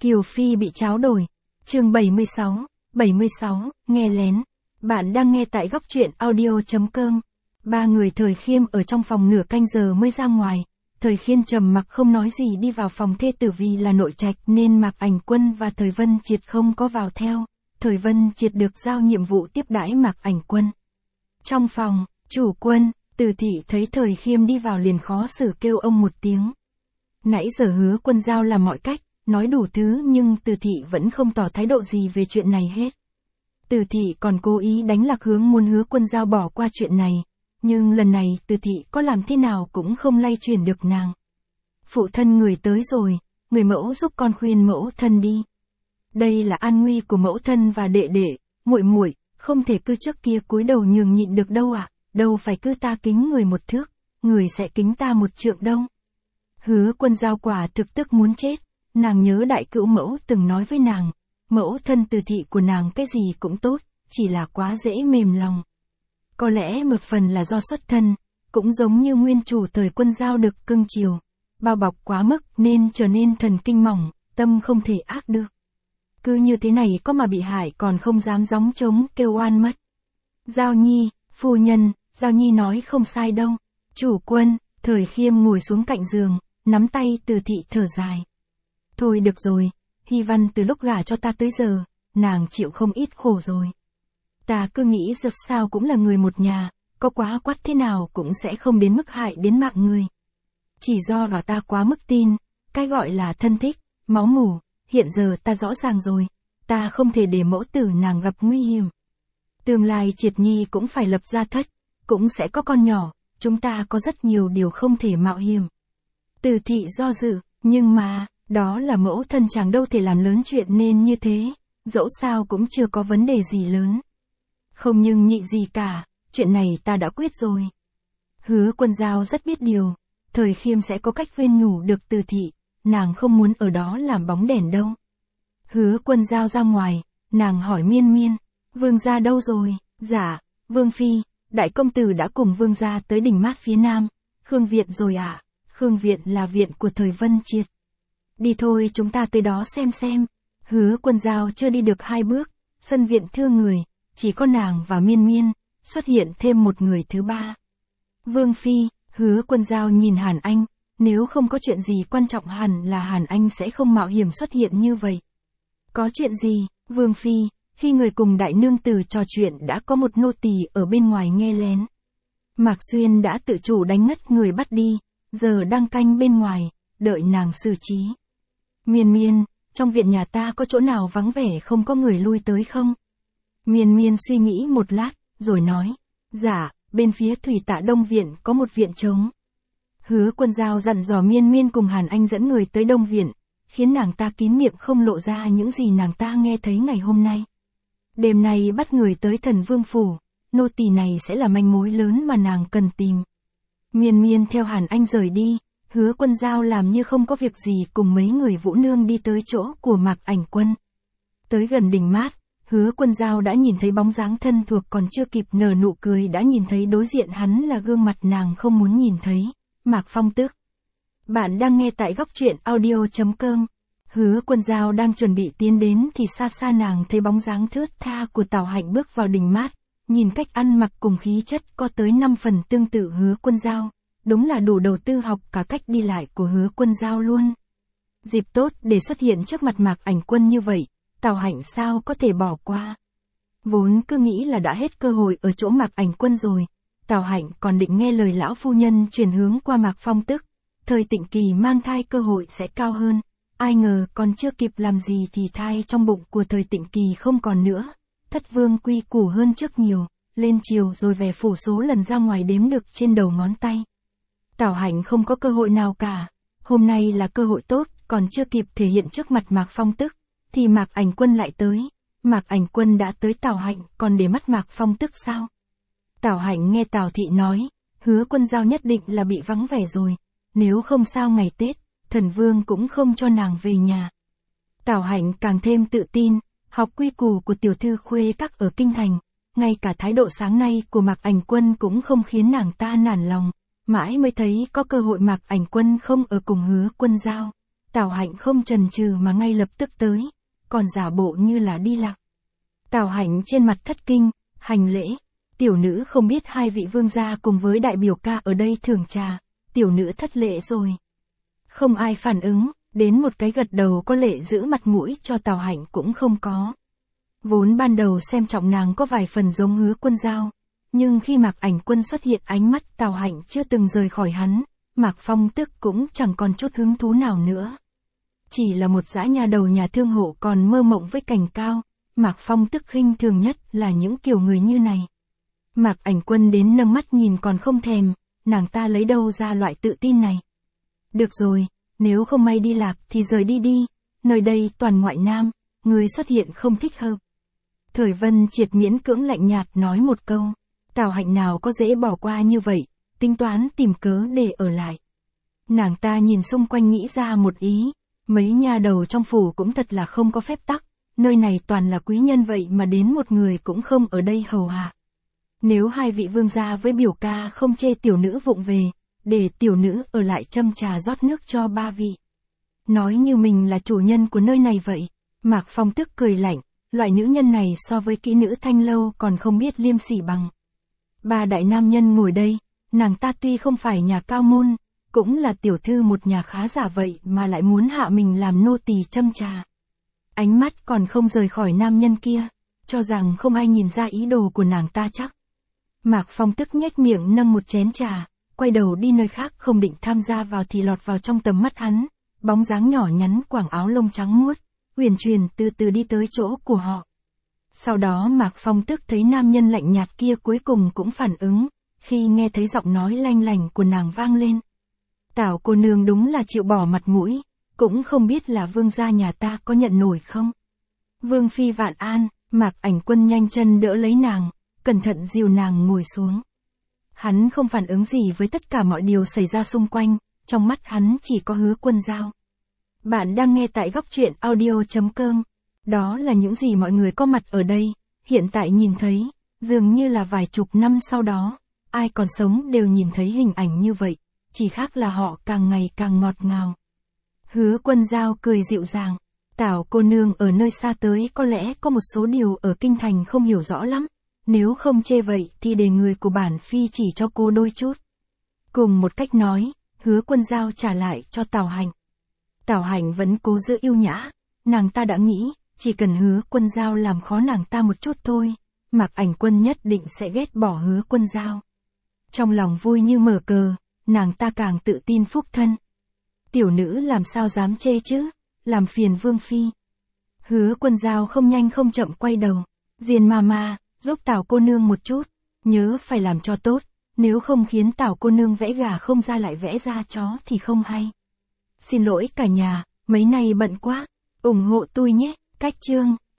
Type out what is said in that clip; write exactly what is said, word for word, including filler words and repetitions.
Kiều Phi bị tráo đổi. Chương bảy mươi sáu, bảy mươi sáu, nghe lén. Bạn đang nghe tại góc truyện audio chấm com. Ba người Thời Khiêm ở trong phòng nửa canh giờ mới ra ngoài. Thời Khiêm trầm mặc không nói gì đi vào phòng thê tử vì là nội trạch nên Mạc Ảnh Quân và Thời Vân Triệt không có vào theo. Thời Vân Triệt được giao nhiệm vụ tiếp đãi Mạc Ảnh Quân. Trong phòng, chủ quân, Từ Thị thấy Thời Khiêm đi vào liền khó xử kêu ông một tiếng. Nãy giờ Hứa Quân giao làm mọi cách, nói đủ thứ nhưng Từ Thị vẫn không tỏ thái độ gì về chuyện này hết. Từ Thị còn cố ý đánh lạc hướng muốn Hứa Quân giao bỏ qua chuyện này, nhưng lần này Từ Thị có làm thế nào cũng không lay chuyển được nàng. Phụ thân người tới rồi, người mẫu giúp con khuyên mẫu thân đi. Đây là an nguy của mẫu thân và đệ đệ, muội muội, không thể cứ trước kia cúi đầu nhường nhịn được đâu ạ, à, đâu phải cứ ta kính người một thước, người sẽ kính ta một trượng đâu. Hứa Quân giao quả thực tức muốn chết, nàng nhớ đại cữu mẫu từng nói với nàng, mẫu thân Từ Thị của nàng cái gì cũng tốt, chỉ là quá dễ mềm lòng. Có lẽ một phần là do xuất thân, cũng giống như nguyên chủ Thời Quân giao được cưng chiều, bao bọc quá mức nên trở nên thần kinh mỏng, tâm không thể ác được. Cứ như thế này có mà bị hại còn không dám gióng trống kêu oan mất. Giao Nhi, phu nhân, Giao Nhi nói không sai đâu. Chủ quân, Thời Khiêm ngồi xuống cạnh giường, nắm tay Từ Thị thở dài. Thôi được rồi, Hy Văn từ lúc gả cho ta tới giờ, nàng chịu không ít khổ rồi. Ta cứ nghĩ dập sao cũng là người một nhà, có quá quắt thế nào cũng sẽ không đến mức hại đến mạng người. Chỉ do là ta quá mức tin, cái gọi là thân thích, máu mủ, hiện giờ ta rõ ràng rồi, ta không thể để mẫu tử nàng gặp nguy hiểm. Tương lai Triệt Nhi cũng phải lập gia thất, cũng sẽ có con nhỏ, chúng ta có rất nhiều điều không thể mạo hiểm. Từ Thị do dự, nhưng mà, đó là mẫu thân chẳng đâu thể làm lớn chuyện nên như thế, dẫu sao cũng chưa có vấn đề gì lớn. Không nhưng nhị gì cả, chuyện này ta đã quyết rồi. Hứa Quân giao rất biết điều, Thời Khiêm sẽ có cách khuyên nhủ được Từ Thị, nàng không muốn ở đó làm bóng đèn đâu. Hứa Quân giao ra ngoài, nàng hỏi Miên Miên, vương gia đâu rồi? Dạ, vương phi, đại công tử đã cùng vương gia tới đỉnh mát phía nam, Khương Viện rồi ạ. À? Khương Viện là viện của Thời Vân Triệt. Đi thôi chúng ta tới đó xem xem. Hứa Quân giao chưa đi được hai bước, sân viện thưa người, chỉ có nàng và Miên Miên, xuất hiện thêm một người thứ ba. Vương phi, Hứa Quân giao nhìn Hàn Anh, nếu không có chuyện gì quan trọng hẳn là Hàn Anh sẽ không mạo hiểm xuất hiện như vậy. Có chuyện gì, vương phi? Khi người cùng đại nương tử trò chuyện đã có một nô tỳ ở bên ngoài nghe lén. Mạc Xuyên đã tự chủ đánh ngất người bắt đi, giờ đang canh bên ngoài, đợi nàng xử trí. Miên Miên, trong viện nhà ta có chỗ nào vắng vẻ không có người lui tới không? Miên Miên suy nghĩ một lát, rồi nói, dạ, bên phía Thủy Tạ Đông Viện có một viện trống. Hứa Quân giao dặn dò Miên Miên cùng Hàn Anh dẫn người tới Đông Viện, khiến nàng ta kín miệng không lộ ra những gì nàng ta nghe thấy ngày hôm nay. Đêm nay bắt người tới Thần Vương Phủ, nô tỳ này sẽ là manh mối lớn mà nàng cần tìm. Miên Miên theo Hàn Anh rời đi, Hứa Quân giao làm như không có việc gì cùng mấy người Vũ Nương đi tới chỗ của Mạc Ảnh Quân. Tới gần đỉnh mát, Hứa Quân giao đã nhìn thấy bóng dáng thân thuộc còn chưa kịp nở nụ cười đã nhìn thấy đối diện hắn là gương mặt nàng không muốn nhìn thấy, Mạc Phong Tước. Bạn đang nghe tại góc truyện audio chấm com. Hứa Quân giao đang chuẩn bị tiến đến thì xa xa nàng thấy bóng dáng thướt tha của Tào Hạnh bước vào đỉnh mát, nhìn cách ăn mặc cùng khí chất có tới năm phần tương tự Hứa Quân giao, đúng là đủ đầu tư học cả cách đi lại của Hứa Quân giao luôn. Dịp tốt để xuất hiện trước mặt Mạc Ảnh Quân như vậy, Tào Hạnh sao có thể bỏ qua. Vốn cứ nghĩ là đã hết cơ hội ở chỗ Mạc Ảnh Quân rồi, Tào Hạnh còn định nghe lời lão phu nhân chuyển hướng qua Mạc Phong Tước, Thời Tịnh Kỳ mang thai cơ hội sẽ cao hơn. Ai ngờ còn chưa kịp làm gì thì thai trong bụng của Thời Tịnh Kỳ không còn nữa. Thất vương quy củ hơn trước nhiều, lên chiều rồi về phủ số lần ra ngoài đếm được trên đầu ngón tay. Tào Hạnh không có cơ hội nào cả. Hôm nay là cơ hội tốt, còn chưa kịp thể hiện trước mặt Mạc Phong Tước, thì Mạc Ảnh Quân lại tới. Mạc Ảnh Quân đã tới Tào Hạnh, còn để mắt Mạc Phong Tước sao? Tào Hạnh nghe Tào Thị nói, Hứa Quân giao nhất định là bị vắng vẻ rồi. Nếu không sao ngày Tết, Thần Vương cũng không cho nàng về nhà. Tào Hạnh càng thêm tự tin, học quy củ của tiểu thư khuê các ở kinh thành, ngay cả thái độ sáng nay của Mạc Ảnh Quân cũng không khiến nàng ta nản lòng, mãi mới thấy có cơ hội Mạc Ảnh Quân không ở cùng Hứa Quân giao. Tào Hạnh không chần chừ mà ngay lập tức tới, còn giả bộ như là đi lạc. Tào Hạnh trên mặt thất kinh, hành lễ, tiểu nữ không biết hai vị vương gia cùng với đại biểu ca ở đây thưởng trà, tiểu nữ thất lễ rồi. Không ai phản ứng, đến một cái gật đầu có lệ giữ mặt mũi cho Tào Hạnh cũng không có. Vốn ban đầu xem trọng nàng có vài phần giống Hứa Quân Giao, nhưng khi Mạc Ảnh Quân xuất hiện ánh mắt Tào Hạnh chưa từng rời khỏi hắn, Mạc Phong Tức cũng chẳng còn chút hứng thú nào nữa. Chỉ là một dã nhà đầu nhà thương hộ còn mơ mộng với cành cao, Mạc Phong Tức khinh thường nhất là những kiểu người như này. Mạc Ảnh Quân đến nâng mắt nhìn còn không thèm, nàng ta lấy đâu ra loại tự tin này. Được rồi, nếu không may đi lạc thì rời đi đi, nơi đây toàn ngoại nam, người xuất hiện không thích hợp. Thời Vân Triệt miễn cưỡng lạnh nhạt nói một câu, Tào Hạnh nào có dễ bỏ qua như vậy, tính toán tìm cớ để ở lại. Nàng ta nhìn xung quanh nghĩ ra một ý, mấy nhà đầu trong phủ cũng thật là không có phép tắc, nơi này toàn là quý nhân vậy mà đến một người cũng không ở đây hầu hạ. Nếu hai vị vương gia với biểu ca không chê tiểu nữ vụng về, để tiểu nữ ở lại châm trà rót nước cho ba vị. Nói như mình là chủ nhân của nơi này vậy, Mạc Phong Tức cười lạnh, loại nữ nhân này so với kỹ nữ Thanh Lâu còn không biết liêm sỉ bằng. Ba đại nam nhân ngồi đây, nàng ta tuy không phải nhà cao môn, cũng là tiểu thư một nhà khá giả vậy mà lại muốn hạ mình làm nô tỳ châm trà. Ánh mắt còn không rời khỏi nam nhân kia, cho rằng không ai nhìn ra ý đồ của nàng ta chắc. Mạc Phong Tức nhếch miệng nâng một chén trà, quay đầu đi nơi khác không định tham gia vào thì lọt vào trong tầm mắt hắn, bóng dáng nhỏ nhắn quàng áo lông trắng muốt, huyền truyền từ từ đi tới chỗ của họ. Sau đó Mạc Phong Tức thấy nam nhân lạnh nhạt kia cuối cùng cũng phản ứng, khi nghe thấy giọng nói lanh lành của nàng vang lên. Tảo cô nương đúng là chịu bỏ mặt mũi, cũng không biết là vương gia nhà ta có nhận nổi không. Vương phi vạn an, Mạc Ảnh Quân nhanh chân đỡ lấy nàng, cẩn thận dìu nàng ngồi xuống. Hắn không phản ứng gì với tất cả mọi điều xảy ra xung quanh, trong mắt hắn chỉ có Hứa Quân Giao. Bạn đang nghe tại góc truyện audio chấm com. Đó là những gì mọi người có mặt ở đây, hiện tại nhìn thấy, dường như là vài chục năm sau đó, ai còn sống đều nhìn thấy hình ảnh như vậy, chỉ khác là họ càng ngày càng ngọt ngào. Hứa Quân Giao cười dịu dàng, Tảo cô nương ở nơi xa tới có lẽ có một số điều ở kinh thành không hiểu rõ lắm, nếu không chê vậy thì để người của bản phi chỉ cho cô đôi chút. Cùng một cách nói, Hứa Quân Giao trả lại cho Tào Hạnh. Tào Hạnh vẫn cố giữ yêu nhã, nàng ta đã nghĩ, chỉ cần Hứa Quân Giao làm khó nàng ta một chút thôi, Mạc Ảnh Quân nhất định sẽ ghét bỏ Hứa Quân Giao. Trong lòng vui như mở cờ, nàng ta càng tự tin phúc thân. Tiểu nữ làm sao dám chê chứ, làm phiền vương phi. Hứa Quân Giao không nhanh không chậm quay đầu, Diên ma ma, giúp Tảo cô nương một chút, nhớ phải làm cho tốt, nếu không khiến Tảo cô nương vẽ gà không ra lại vẽ ra chó thì không hay. Xin lỗi cả nhà, mấy nay bận quá, ủng hộ tôi nhé, cách chương.